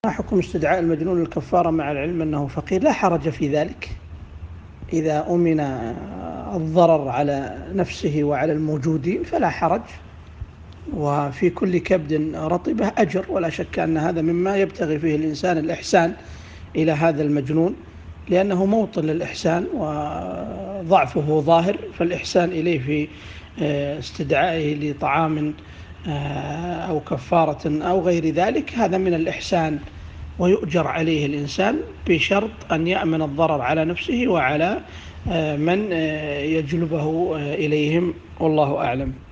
ما حكم استدعاء المجنون الكفارة مع العلم أنه فقير؟ لا حرج في ذلك إذا أمن الضرر على نفسه وعلى الموجودين فلا حرج، وفي كل كبد رطبة أجر، ولا شك أن هذا مما يبتغي فيه الإنسان الإحسان إلى هذا المجنون، لأنه موطن للإحسان وضعفه ظاهر، فالإحسان إليه في استدعائه لطعام أو كفارة أو غير ذلك هذا من الإحسان، ويؤجر عليه الإنسان بشرط أن يأمن الضرر على نفسه وعلى من يجلبه إليهم، والله أعلم.